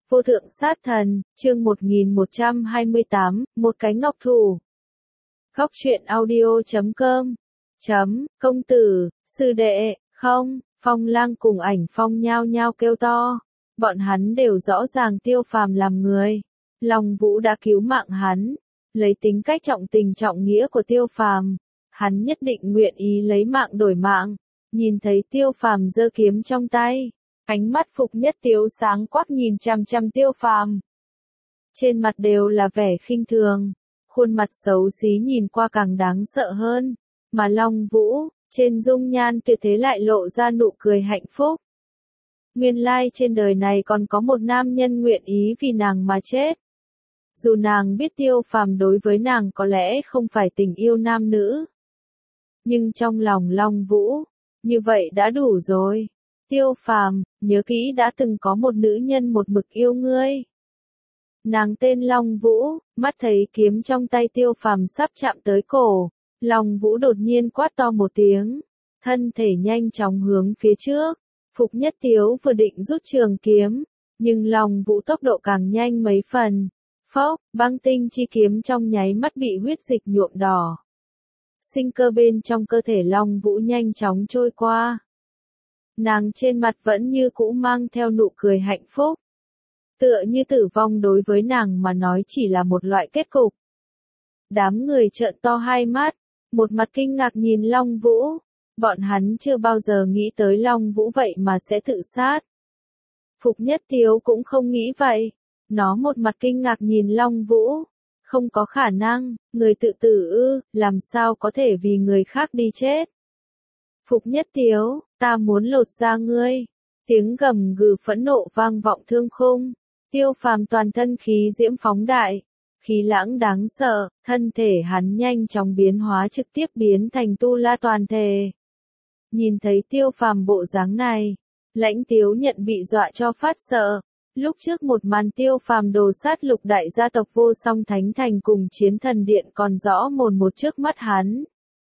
Vô thượng sát thần, chương 1128, một cái ngọc thủ. Góc truyện audio.com. Công tử, sư đệ, không, Phong Lang cùng Ảnh Phong nhao nhao kêu to. Bọn hắn đều rõ ràng Tiêu Phàm làm người. Long Vũ đã cứu mạng hắn. Lấy tính cách trọng tình trọng nghĩa của Tiêu Phàm, hắn nhất định nguyện ý lấy mạng đổi mạng. Nhìn thấy Tiêu Phàm giơ kiếm trong tay, ánh mắt Phục Nhất Tiếu sáng quắc nhìn chằm chằm Tiêu Phàm. Trên mặt đều là vẻ khinh thường, khuôn mặt xấu xí nhìn qua càng đáng sợ hơn, mà Long Vũ, trên dung nhan tuyệt thế lại lộ ra nụ cười hạnh phúc. Nguyên lai trên đời này còn có một nam nhân nguyện ý vì nàng mà chết. Dù nàng biết Tiêu Phàm đối với nàng có lẽ không phải tình yêu nam nữ, nhưng trong lòng Long Vũ, như vậy đã đủ rồi. Tiêu Phàm, nhớ kỹ đã từng có một nữ nhân một mực yêu ngươi. Nàng tên Long Vũ, mắt thấy kiếm trong tay Tiêu Phàm sắp chạm tới cổ, Long Vũ đột nhiên quát to một tiếng, thân thể nhanh chóng hướng phía trước. Phục Nhất Tiếu vừa định rút trường kiếm, nhưng Long Vũ tốc độ càng nhanh mấy phần. Phốc, băng tinh chi kiếm trong nháy mắt bị huyết dịch nhuộm đỏ. Sinh cơ bên trong cơ thể Long Vũ nhanh chóng trôi qua. Nàng trên mặt vẫn như cũ mang theo nụ cười hạnh phúc. Tựa như tử vong đối với nàng mà nói chỉ là một loại kết cục. Đám người trợn to hai mắt, một mặt kinh ngạc nhìn Long Vũ. Bọn hắn chưa bao giờ nghĩ tới Long Vũ vậy mà sẽ tự sát. Phục Nhất Tiếu cũng không nghĩ vậy. Nó một mặt kinh ngạc nhìn Long Vũ. Không có khả năng, người tự tử ư, làm sao có thể vì người khác đi chết. Phục Nhất Tiếu, ta muốn lột da ngươi. Tiếng gầm gừ phẫn nộ vang vọng thương khung. Tiêu Phàm toàn thân khí diễm phóng đại. Khí lãng đáng sợ, thân thể hắn nhanh chóng biến hóa trực tiếp biến thành tu la toàn thể. Nhìn thấy Tiêu Phàm bộ dáng này, Lãnh Tiếu nhận bị dọa cho phát sợ. Lúc trước một màn Tiêu Phàm đồ sát lục đại gia tộc Vô Song Thánh Thành cùng Chiến Thần Điện còn rõ mồn một trước mắt hắn.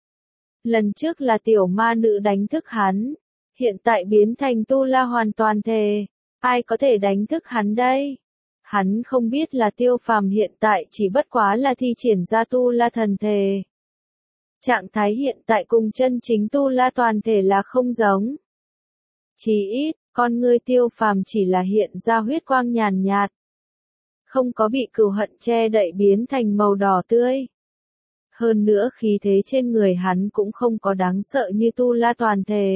Lần trước là tiểu ma nữ đánh thức hắn, hiện tại biến thành tu la hoàn toàn thể. Ai có thể đánh thức hắn đây? Hắn không biết là Tiêu Phàm hiện tại chỉ bất quá là thi triển ra tu la thần thể. Trạng thái hiện tại cùng chân chính tu la toàn thể là không giống. Chỉ ít, con ngươi Tiêu Phàm chỉ là hiện ra huyết quang nhàn nhạt. Không có bị cừu hận che đậy biến thành màu đỏ tươi. Hơn nữa khí thế trên người hắn cũng không có đáng sợ như tu la toàn thể.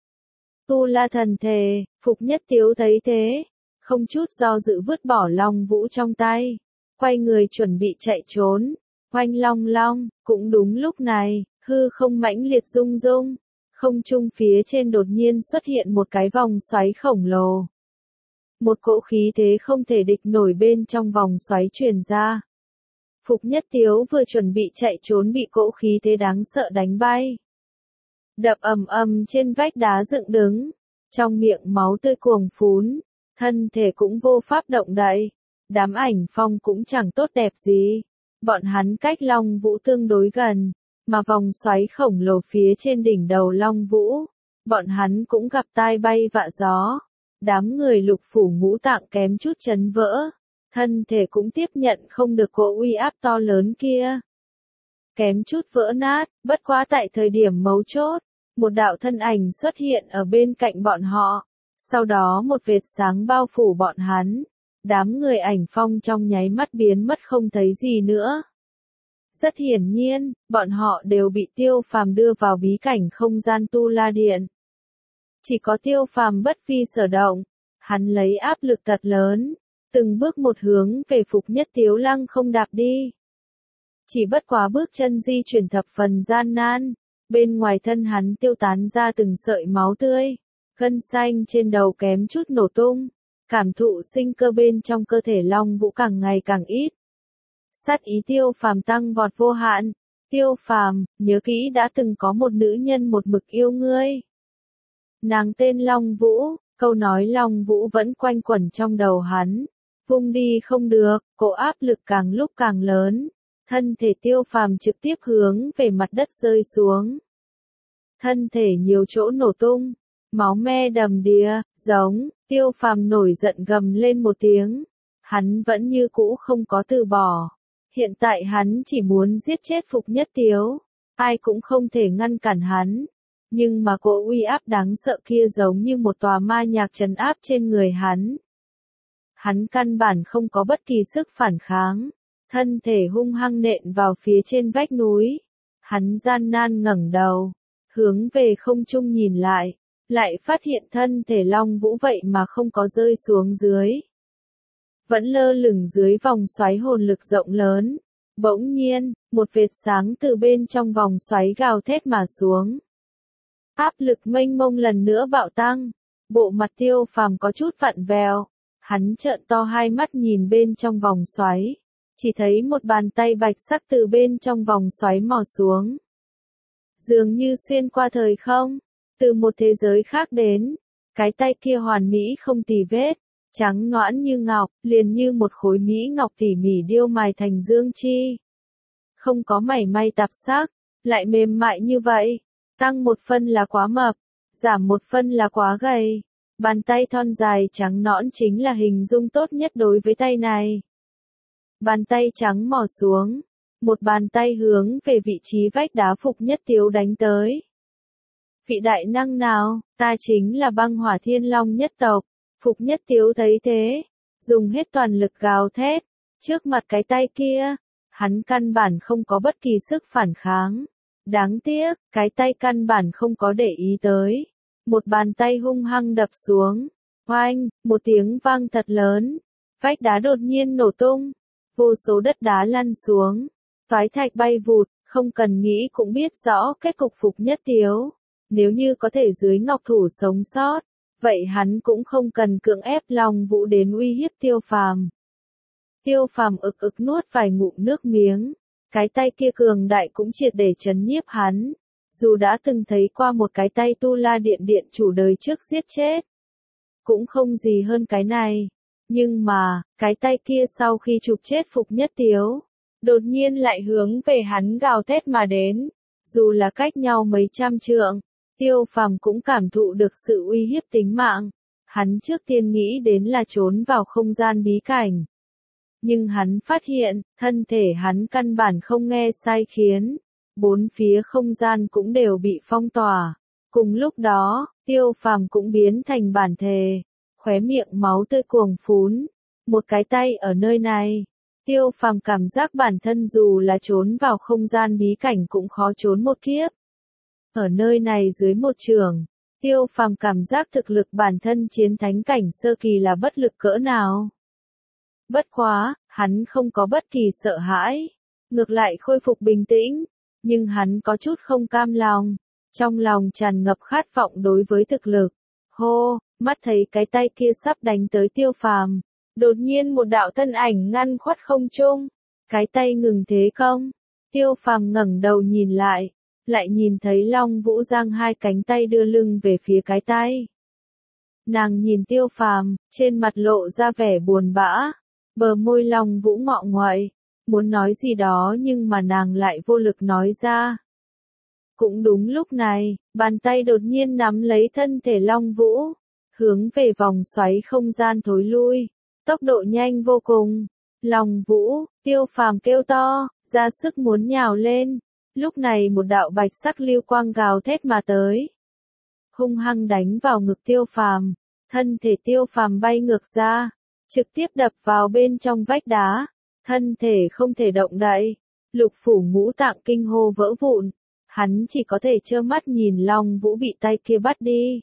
Tu la thần thể, Phục Nhất Tiếu thấy thế, không chút do dự vứt bỏ Long Vũ trong tay, quay người chuẩn bị chạy trốn. Oanh long long, cũng đúng lúc này, hư không mãnh liệt rung rung, không trung phía trên đột nhiên xuất hiện một cái vòng xoáy khổng lồ. Một cỗ khí thế không thể địch nổi bên trong vòng xoáy truyền ra. Phục Nhất Tiếu vừa chuẩn bị chạy trốn bị cỗ khí thế đáng sợ đánh bay. Đập ầm ầm trên vách đá dựng đứng, trong miệng máu tươi cuồng phún, thân thể cũng vô pháp động đậy. Đám Ảnh Phong cũng chẳng tốt đẹp gì. Bọn hắn cách Long Vũ tương đối gần, mà vòng xoáy khổng lồ phía trên đỉnh đầu Long Vũ, bọn hắn cũng gặp tai bay vạ gió. Đám người Lục Phủ Ngũ Tạng kém chút chấn vỡ, thân thể cũng tiếp nhận không được cỗ uy áp to lớn kia. Kém chút vỡ nát, bất quá tại thời điểm mấu chốt, một đạo thân ảnh xuất hiện ở bên cạnh bọn họ, sau đó một vệt sáng bao phủ bọn hắn. Đám người Ảnh Phong trong nháy mắt biến mất không thấy gì nữa. Rất hiển nhiên, bọn họ đều bị Tiêu Phàm đưa vào bí cảnh không gian Tu La Điện. Chỉ có Tiêu Phàm bất phi sở động, hắn lấy áp lực thật lớn, từng bước một hướng về Phục Nhất Tiếu lăng không đạp đi. Chỉ bất quá bước chân di chuyển thập phần gian nan, bên ngoài thân hắn tiêu tán ra từng sợi máu tươi, gân xanh trên đầu kém chút nổ tung. Cảm thụ sinh cơ bên trong cơ thể Long Vũ càng ngày càng ít. Sát ý Tiêu Phàm tăng vọt vô hạn. Tiêu Phàm, nhớ kỹ đã từng có một nữ nhân một mực yêu ngươi. Nàng tên Long Vũ, câu nói Long Vũ vẫn quanh quẩn trong đầu hắn. Vung đi không được, cỗ áp lực càng lúc càng lớn. Thân thể Tiêu Phàm trực tiếp hướng về mặt đất rơi xuống. Thân thể nhiều chỗ nổ tung. Máu me đầm đìa, giống, Tiêu Phàm nổi giận gầm lên một tiếng, hắn vẫn như cũ không có từ bỏ. Hiện tại hắn chỉ muốn giết chết Phục Nhất Tiếu, ai cũng không thể ngăn cản hắn. Nhưng mà cỗ uy áp đáng sợ kia giống như một tòa ma nhạc trấn áp trên người hắn. Hắn căn bản không có bất kỳ sức phản kháng, thân thể hung hăng nện vào phía trên vách núi. Hắn gian nan ngẩng đầu, hướng về không trung nhìn lại phát hiện thân thể Long Vũ vậy mà không có rơi xuống dưới. Vẫn lơ lửng dưới vòng xoáy hồn lực rộng lớn. Bỗng nhiên, một vệt sáng từ bên trong vòng xoáy gào thét mà xuống. Áp lực mênh mông lần nữa bạo tăng, bộ mặt Tiêu Phàm có chút vặn vẹo, hắn trợn to hai mắt nhìn bên trong vòng xoáy, chỉ thấy một bàn tay bạch sắc từ bên trong vòng xoáy mò xuống. Dường như xuyên qua thời không, từ một thế giới khác đến, cái tay kia hoàn mỹ không tì vết, trắng nõn như ngọc, liền như một khối mỹ ngọc tỉ mỉ điêu mài thành dương chi. Không có mảy may tạp sắc, lại mềm mại như vậy. Tăng một phân là quá mập, giảm một phân là quá gầy. Bàn tay thon dài trắng nõn chính là hình dung tốt nhất đối với tay này. Bàn tay trắng mò xuống, một bàn tay hướng về vị trí vách đá Phục Nhất Tiếu đánh tới. Vị đại năng nào, ta chính là Băng Hỏa Thiên Long nhất tộc. Phục Nhất Tiếu thấy thế, dùng hết toàn lực gào thét, trước mặt cái tay kia, hắn căn bản không có bất kỳ sức phản kháng. Đáng tiếc, cái tay căn bản không có để ý tới. Một bàn tay hung hăng đập xuống. Oanh, một tiếng vang thật lớn. Vách đá đột nhiên nổ tung. Vô số đất đá lăn xuống. Toái thạch bay vụt, không cần nghĩ cũng biết rõ kết cục Phục Nhất Tiếu. Nếu như có thể dưới ngọc thủ sống sót, vậy hắn cũng không cần cưỡng ép Long Vũ đến uy hiếp Tiêu Phàm. Tiêu Phàm ực ực nuốt vài ngụm nước miếng. Cái tay kia cường đại cũng triệt để trấn nhiếp hắn. Dù đã từng thấy qua một cái tay Tu La Điện điện chủ đời trước giết chết, cũng không gì hơn cái này. Nhưng mà, cái tay kia sau khi chụp chết Phục Nhất Tiếu, đột nhiên lại hướng về hắn gào thét mà đến. Dù là cách nhau mấy trăm trượng, Tiêu Phàm cũng cảm thụ được sự uy hiếp tính mạng. Hắn trước tiên nghĩ đến là trốn vào không gian bí cảnh. Nhưng hắn phát hiện, thân thể hắn căn bản không nghe sai khiến. Bốn phía không gian cũng đều bị phong tỏa. Cùng lúc đó, Tiêu Phàm cũng biến thành bản thể. Khóe miệng máu tươi cuồng phún. Một cái tay ở nơi này. Tiêu Phàm cảm giác bản thân dù là trốn vào không gian bí cảnh cũng khó trốn một kiếp. Ở nơi này dưới một trường, Tiêu Phàm cảm giác thực lực bản thân chiến thánh cảnh sơ kỳ là bất lực cỡ nào. Bất quá, hắn không có bất kỳ sợ hãi, ngược lại khôi phục bình tĩnh, nhưng hắn có chút không cam lòng, trong lòng tràn ngập khát vọng đối với thực lực. Hô, mắt thấy cái tay kia sắp đánh tới Tiêu Phàm, đột nhiên một đạo thân ảnh ngăn khuất không trung, cái tay ngừng thế công. Tiêu Phàm ngẩng đầu nhìn lại nhìn thấy Long Vũ giang hai cánh tay đưa lưng về phía cái tay. Nàng nhìn Tiêu Phàm, trên mặt lộ ra vẻ buồn bã. Bờ môi Long Vũ ngọ nguậy, muốn nói gì đó nhưng mà nàng lại vô lực nói ra. Cũng đúng lúc này, bàn tay đột nhiên nắm lấy thân thể Long Vũ, hướng về vòng xoáy không gian thối lui, tốc độ nhanh vô cùng. Long Vũ, Tiêu Phàm kêu to, ra sức muốn nhào lên. Lúc này một đạo bạch sắc lưu quang gào thét mà tới, hung hăng đánh vào ngực Tiêu Phàm, thân thể Tiêu Phàm bay ngược ra, trực tiếp đập vào bên trong vách đá, thân thể không thể động đậy, lục phủ ngũ tạng kinh hô vỡ vụn, hắn chỉ có thể trơ mắt nhìn Long Vũ bị tay kia bắt đi.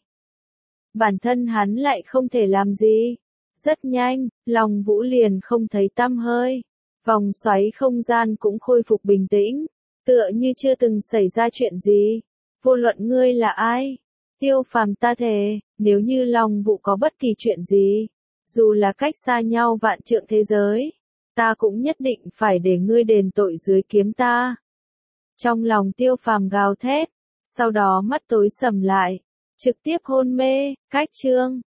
Bản thân hắn lại không thể làm gì. Rất nhanh, Long Vũ liền không thấy tăm hơi, vòng xoáy không gian cũng khôi phục bình tĩnh, tựa như chưa từng xảy ra chuyện gì. Vô luận ngươi là ai, Tiêu Phàm ta thề, nếu như Long Vũ có bất kỳ chuyện gì, dù là cách xa nhau vạn trượng thế giới, ta cũng nhất định phải để ngươi đền tội dưới kiếm ta. Trong lòng Tiêu Phàm gào thét, sau đó mắt tối sầm lại, trực tiếp hôn mê. Cách chương